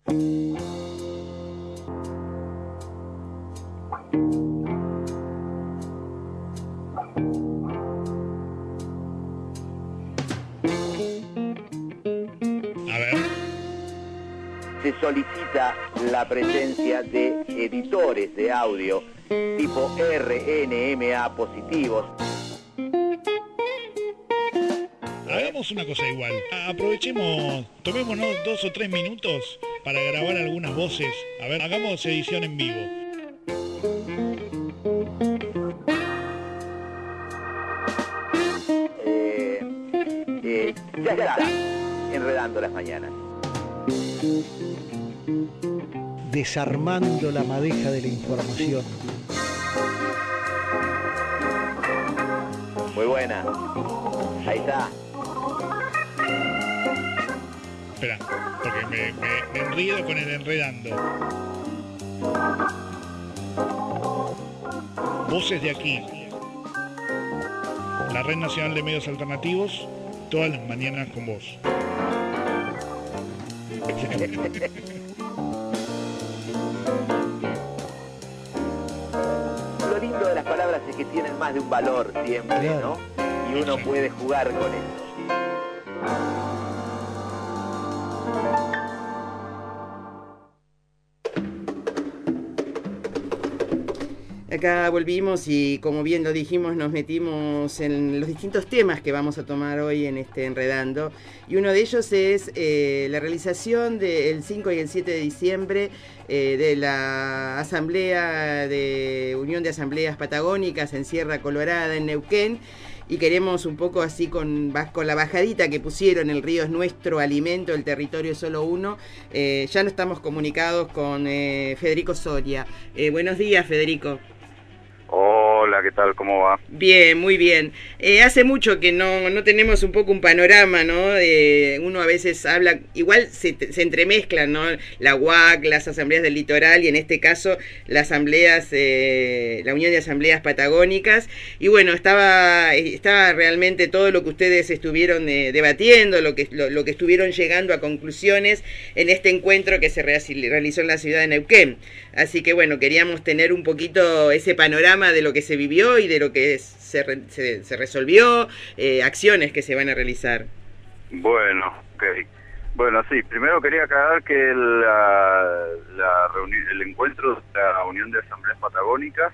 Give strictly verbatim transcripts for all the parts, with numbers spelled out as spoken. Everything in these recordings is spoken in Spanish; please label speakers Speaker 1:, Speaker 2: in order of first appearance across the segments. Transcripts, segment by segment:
Speaker 1: A ver.
Speaker 2: Se solicita la presencia de editores de audio tipo R N M A positivos.
Speaker 1: Hagamos una cosa igual. Aprovechemos, tomémonos dos o tres minutos para grabar algunas voces. A ver, hagamos edición en vivo.
Speaker 2: Eh, eh, ya está, enredando las mañanas.
Speaker 3: Desarmando la madeja de la información.
Speaker 2: Muy buena. Ahí está.
Speaker 1: Espera, porque me, me, me enredo con el enredando. Voces de aquí. La Red Nacional de Medios Alternativos, todas las mañanas con vos.
Speaker 2: Lo lindo de las palabras es que tienen más de un valor siempre,
Speaker 3: Claro.
Speaker 2: ¿no? Y uno puede jugar con eso.
Speaker 4: Acá volvimos y, como bien lo dijimos, nos metimos en los distintos temas que vamos a tomar hoy en este Enredando. Y uno de ellos es eh, la realización del cinco y el siete de diciembre eh, de la Asamblea de Unión de Asambleas Patagónicas en Sierra Colorada, en Neuquén. Y queremos un poco así con, con la bajadita que pusieron, el río es nuestro alimento, el territorio es solo uno. Eh, ya no estamos comunicados con eh, Federico Soria. Eh, buenos días, Federico.
Speaker 5: Hola, ¿qué tal? ¿Cómo va?
Speaker 4: Bien, muy bien. Eh, hace mucho que no, no tenemos un poco un panorama, ¿no? Eh, uno a veces habla, igual se, se entremezclan, ¿no? La U A C, las asambleas del litoral y en este caso las asambleas, eh, la Unión de Asambleas Patagónicas. Y bueno, estaba, estaba realmente todo lo que ustedes estuvieron eh, debatiendo, lo que, lo, lo que estuvieron llegando a conclusiones en este encuentro que se realizó en la ciudad de Neuquén. Así que bueno, queríamos tener un poquito ese panorama de lo que se vivió y de lo que se, se, se resolvió, eh, acciones que se van a realizar.
Speaker 5: Bueno, ok. Bueno, sí, primero quería aclarar que la, la reuni- el encuentro de la Unión de Asambleas Patagónicas,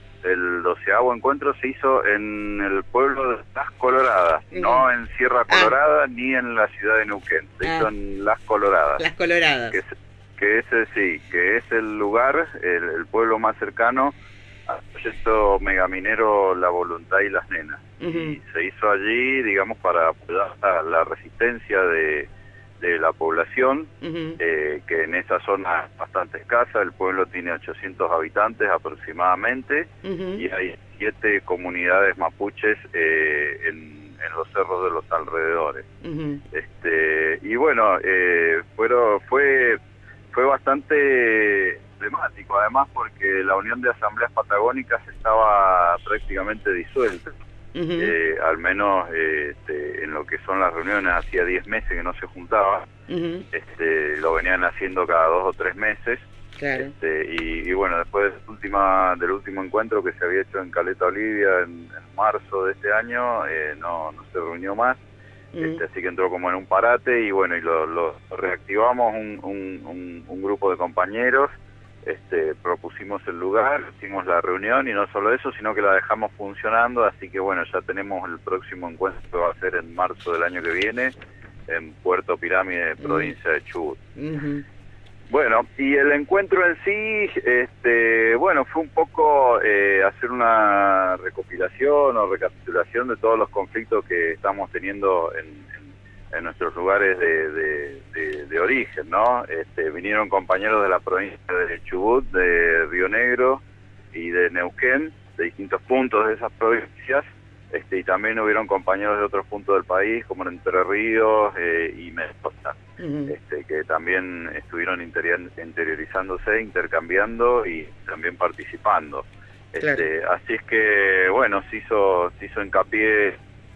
Speaker 5: el doceavo encuentro, se hizo en el pueblo de Las Coloradas, uh-huh. no en Sierra Colorada ah. ni en la ciudad de Neuquén, se ah. hizo en Las Coloradas.
Speaker 4: Las Coloradas.
Speaker 5: Que es, que ese sí, que es el lugar, el, el pueblo más cercano al proyecto megaminero La Voluntad y las Nenas. Uh-huh. Y se hizo allí, digamos, para apoyar a la resistencia de, de la población, uh-huh. eh, que en esa zona es bastante escasa. El pueblo tiene ochocientos habitantes aproximadamente, uh-huh. y hay siete comunidades mapuches eh, en, en los cerros de los alrededores. Uh-huh. Este, y bueno, eh, fueron, fue... fue bastante emblemático, además porque la Unión de Asambleas Patagónicas estaba prácticamente disuelta, uh-huh. eh, al menos eh, este, en lo que son las reuniones, hacía diez meses que no se juntaba, uh-huh. este, lo venían haciendo cada dos o tres meses, claro. este, y, y bueno, después de última, del último encuentro que se había hecho en Caleta Olivia en, en marzo de este año, eh, no, no se reunió más. Este, así que entró como en un parate y bueno, y lo, lo reactivamos un, un, un, un grupo de compañeros, este, propusimos el lugar, hicimos la reunión y no solo eso, sino que la dejamos funcionando, así que bueno, ya tenemos el próximo encuentro que va a ser en marzo del año que viene en Puerto Pirámide, provincia de Chubut. Uh-huh. Bueno, y el encuentro en sí, este, bueno, fue un poco eh, hacer una recopilación o recapitulación de todos los conflictos que estamos teniendo en, en, en nuestros lugares de, de, de, de origen, ¿no? Este, vinieron compañeros de la provincia de Chubut, de Río Negro y de Neuquén, de distintos puntos de esas provincias, este, y también hubieron compañeros de otros puntos del país, como en Entre Ríos eh, y Mendoza. Uh-huh. Este, que también estuvieron interior, interiorizándose, intercambiando y también participando. Este, claro. Así es que, bueno, se hizo, se hizo hincapié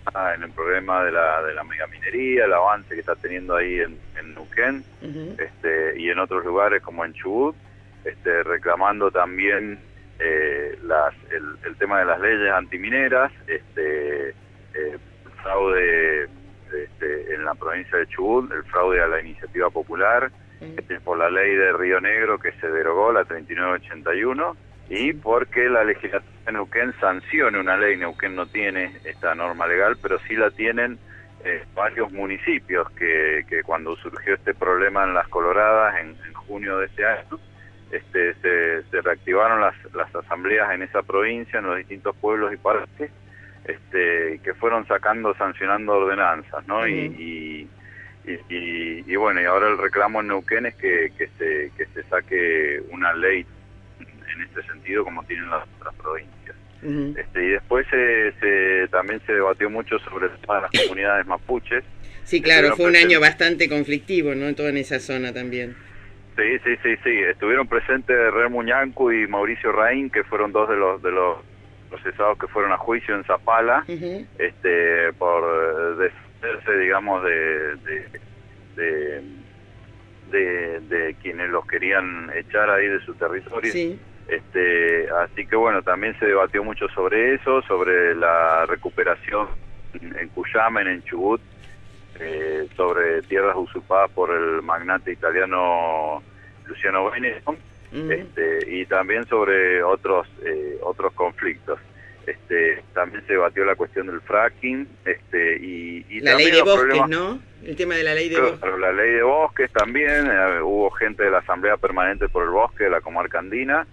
Speaker 5: en el problema de la, de la megaminería, el avance que está teniendo ahí en, en Neuquén, uh-huh. este, y en otros lugares como en Chubut, este, reclamando también eh, las, el, el tema de las leyes antimineras, este, eh, fraude este, en la provincia de Chubut, el fraude a la iniciativa popular, uh-huh. este, por la ley de Río Negro que se derogó, la treinta y nueve ochenta y uno, y porque la legislatura de Neuquén sancione una ley. Neuquén no tiene esta norma legal, pero sí la tienen eh, varios municipios que, que cuando surgió este problema en Las Coloradas en, en junio de este año, este, se, se reactivaron las, las asambleas en esa provincia, en los distintos pueblos y parques, este, que fueron sacando, sancionando ordenanzas, ¿no? Uh-huh. y, y, y, y bueno, y ahora el reclamo en Neuquén es que, que, se, que se saque una ley en este sentido como tienen las otras provincias. Uh-huh. este, y después se, se, también se debatió mucho sobre el tema de las comunidades mapuches.
Speaker 4: Sí, claro, fue un año bastante conflictivo, ¿no? Todo en esa zona también.
Speaker 5: Sí, sí, sí, sí. Estuvieron presentes Rey Muñanco y Mauricio Raín, que fueron dos de los de los procesados que fueron a juicio en Zapala, uh-huh. este, por defenderse, digamos, de... de, de De, de quienes los querían echar ahí de su territorio. Sí. Este, así que bueno, también se debatió mucho sobre eso, sobre la recuperación en Cuyamen, en Chubut, eh, sobre tierras usurpadas por el magnate italiano Luciano Benetton, uh-huh. este, y también sobre otros eh, otros conflictos. Este, también se debatió la cuestión del fracking, este, y, y
Speaker 4: la
Speaker 5: también
Speaker 4: ley de
Speaker 5: los
Speaker 4: bosques,
Speaker 5: problemas,
Speaker 4: ¿no? El tema de la ley de
Speaker 5: claro,
Speaker 4: bosques.
Speaker 5: La ley de bosques también, eh, hubo gente de la Asamblea Permanente por el Bosque de la Comarca Andina,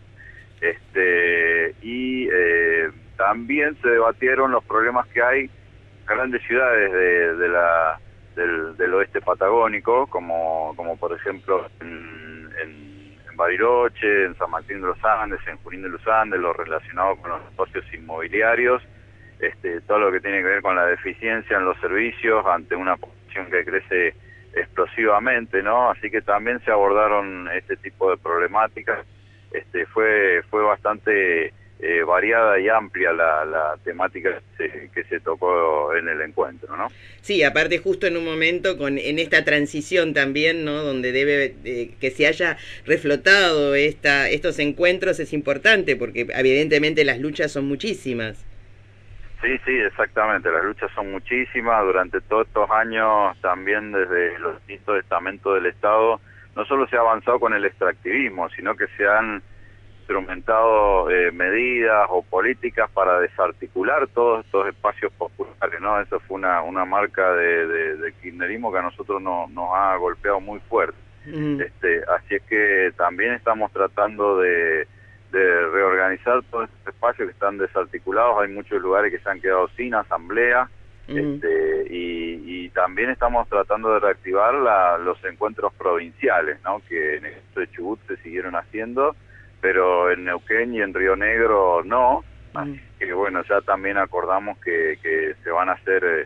Speaker 5: este, y eh, también se debatieron los problemas que hay en grandes ciudades de, de la, del, del oeste patagónico, como, como por ejemplo en, en en Bariloche, en San Martín de los Andes, en Junín de los Andes, lo relacionado con los negocios inmobiliarios, este, todo lo que tiene que ver con la deficiencia en los servicios ante una población que crece explosivamente, ¿no? Así que también se abordaron este tipo de problemáticas. Este, fue fue bastante eh, variada y amplia la, la temática que se, que se tocó en el encuentro, ¿no?
Speaker 4: Sí, aparte justo en un momento con en esta transición también, ¿no? Donde debe eh, que se haya reflotado esta estos encuentros es importante porque evidentemente las luchas son muchísimas.
Speaker 5: Sí, sí, exactamente, las luchas son muchísimas. Durante todos estos años también desde los distintos estamentos del Estado no solo se ha avanzado con el extractivismo, sino que se han instrumentado eh, medidas o políticas para desarticular todos estos espacios populares, ¿no? Eso fue una, una marca de, de, de kirchnerismo que a nosotros no, nos ha golpeado muy fuerte. Mm. Este, así es que también estamos tratando de, de reorganizar todos estos espacios que están desarticulados. Hay muchos lugares que se han quedado sin asamblea. Mm. Este, y, y también estamos tratando de reactivar la, los encuentros provinciales, ¿no? Que en el caso de Chubut se siguieron haciendo, pero en Neuquén y en Río Negro no, así que bueno, ya también acordamos que, que se van a hacer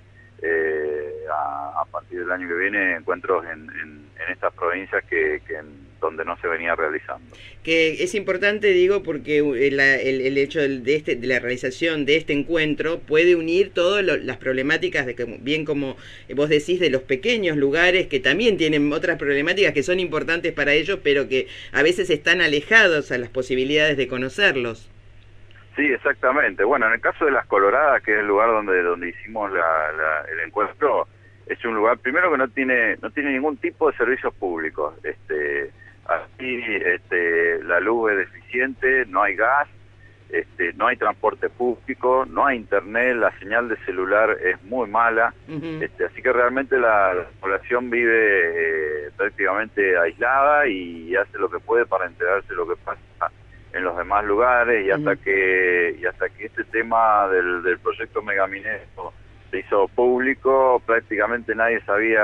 Speaker 5: eh, a, a partir del año que viene encuentros en, en, en estas provincias que, que en, donde no se venía realizando.
Speaker 4: Que es importante, digo, porque el, el, el hecho de, este, de la realización de este encuentro puede unir todas las problemáticas, de que, bien como vos decís, de los pequeños lugares que también tienen otras problemáticas que son importantes para ellos, pero que a veces están alejados a las posibilidades de conocerlos.
Speaker 5: Sí, exactamente. Bueno, en el caso de Las Coloradas, que es el lugar donde donde hicimos la, la, el encuentro, es un lugar primero que no tiene no tiene ningún tipo de servicios públicos. Este, así, este, la luz es deficiente, no hay gas, este, no hay transporte público, no hay internet, la señal de celular es muy mala. Uh-huh. Este, así que realmente la, la población vive eh, prácticamente aislada y hace lo que puede para enterarse de lo que pasa en los demás lugares, y hasta uh-huh. que y hasta que este tema del, del proyecto Megaminero se hizo público, prácticamente nadie sabía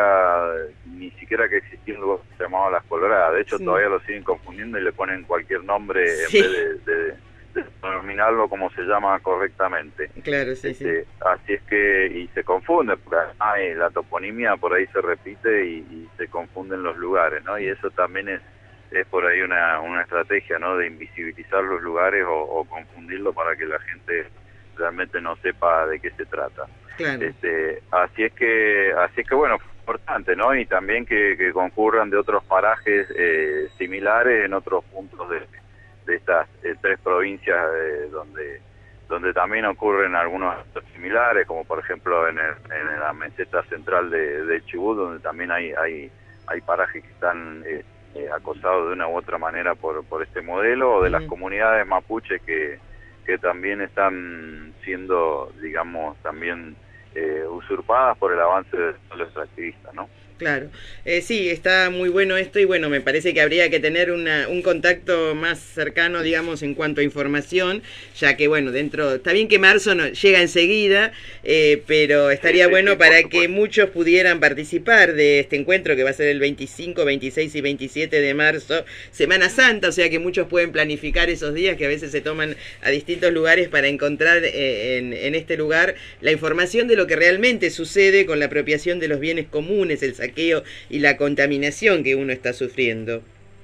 Speaker 5: ni siquiera que existía un lugar que se llamaba Las Coloradas. De hecho, sí. Todavía lo siguen confundiendo y le ponen cualquier nombre sí. en vez de, de, de denominarlo como se llama correctamente.
Speaker 4: Claro, sí,
Speaker 5: este,
Speaker 4: sí.
Speaker 5: Así es que, y se confunde, porque ay, la toponimia por ahí se repite y, y se confunden los lugares, ¿no? Y eso también es es por ahí una, una estrategia, ¿no? De invisibilizar los lugares o, o confundirlo para que la gente realmente no sepa de qué se trata.
Speaker 4: Claro.
Speaker 5: Este, así es que, así es que bueno, importante, ¿no? Y también que, que concurran de otros parajes eh, similares en otros puntos de, de estas eh, tres provincias eh, donde donde también ocurren algunos actos similares, como por ejemplo en, el, en la meseta central de, de Chubut, donde también hay hay hay parajes que están eh, eh, acosados de una u otra manera por por este modelo, o de las comunidades mapuche que que también están siendo, digamos, también eh, usurpadas por el avance de los activistas, ¿no?
Speaker 4: Claro, eh, sí, está muy bueno esto y bueno, me parece que habría que tener una, un contacto más cercano, digamos, en cuanto a información, ya que bueno, dentro, está bien que marzo no, llega enseguida, eh, pero estaría
Speaker 5: sí, sí,
Speaker 4: bueno
Speaker 5: sí,
Speaker 4: para que muchos pudieran participar de este encuentro que va a ser el veinticinco, veintiséis y veintisiete de marzo, Semana Santa, o sea que muchos pueden planificar esos días que a veces se toman a distintos lugares para encontrar eh, en, en este lugar la información de lo que realmente sucede con la apropiación de los bienes comunes, el saqueo y la contaminación que uno está sufriendo.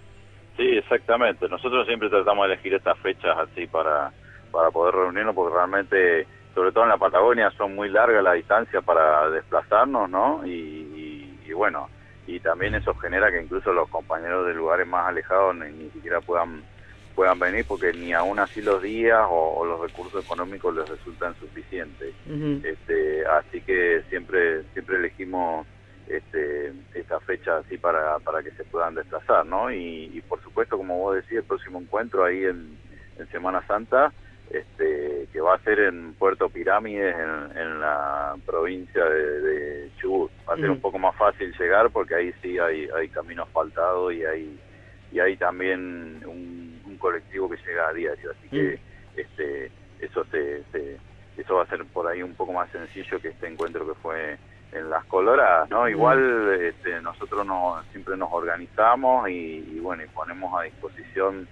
Speaker 5: Sí, exactamente. Nosotros siempre tratamos de elegir estas fechas así para, para poder reunirnos, porque realmente, sobre todo en la Patagonia, son muy largas las distancias para desplazarnos, ¿no? Y, y, y bueno, y también eso genera que incluso los compañeros de lugares más alejados ni, ni siquiera puedan puedan venir, porque ni aún así los días o, o los recursos económicos les resultan suficientes. Uh-huh. Este, así que siempre siempre elegimos Este, esta fecha así para para que se puedan desplazar, ¿no? Y, y por supuesto, como vos decís, el próximo encuentro ahí en, en Semana Santa, este, que va a ser en Puerto Pirámides, en, en la provincia de, de Chubut. Va a ser mm. un poco más fácil llegar, porque ahí sí hay hay camino asfaltado y hay y hay también un, un colectivo que llega a diario, así que mm. este eso se, se eso va a ser por ahí un poco más sencillo que este encuentro que fue en Las Coloradas, ¿no? Igual este, nosotros no, siempre nos organizamos y, y bueno, y ponemos a disposición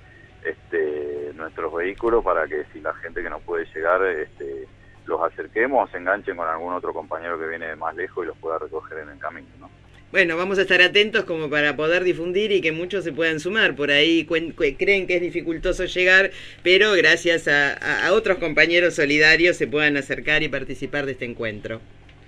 Speaker 5: este, nuestros vehículos para que si la gente que no puede llegar este, los acerquemos o se enganchen con algún otro compañero que viene de más lejos y los pueda recoger en el camino, ¿no?
Speaker 4: Bueno, vamos a estar atentos como para poder difundir y que muchos se puedan sumar. Por ahí creen que es dificultoso llegar, pero gracias a, a, a otros compañeros solidarios se puedan acercar y participar de este encuentro.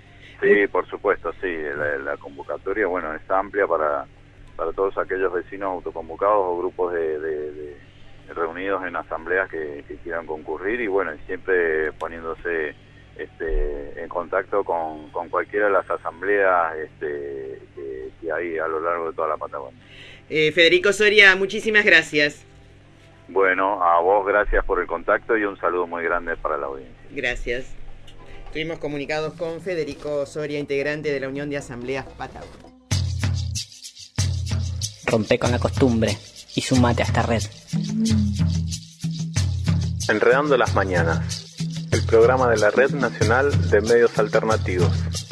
Speaker 5: Sí, por supuesto, sí. La, la convocatoria, bueno, es amplia para, para todos aquellos vecinos autoconvocados o grupos de, de, de reunidos en asambleas que, que quieran concurrir y bueno, siempre poniéndose este, en contacto con, con cualquiera de las asambleas este, que, que hay a lo largo de toda la Patagonia.
Speaker 4: Eh, Federico Soria, muchísimas gracias.
Speaker 5: Bueno, a vos gracias por el contacto y un saludo muy grande para la audiencia.
Speaker 4: Gracias. Estuvimos comunicados con Federico Soria, integrante de la Unión de Asambleas Patagonia.
Speaker 6: Rompe con la costumbre y sumate a esta red.
Speaker 7: Enredando las mañanas, el programa de la Red Nacional de Medios Alternativos.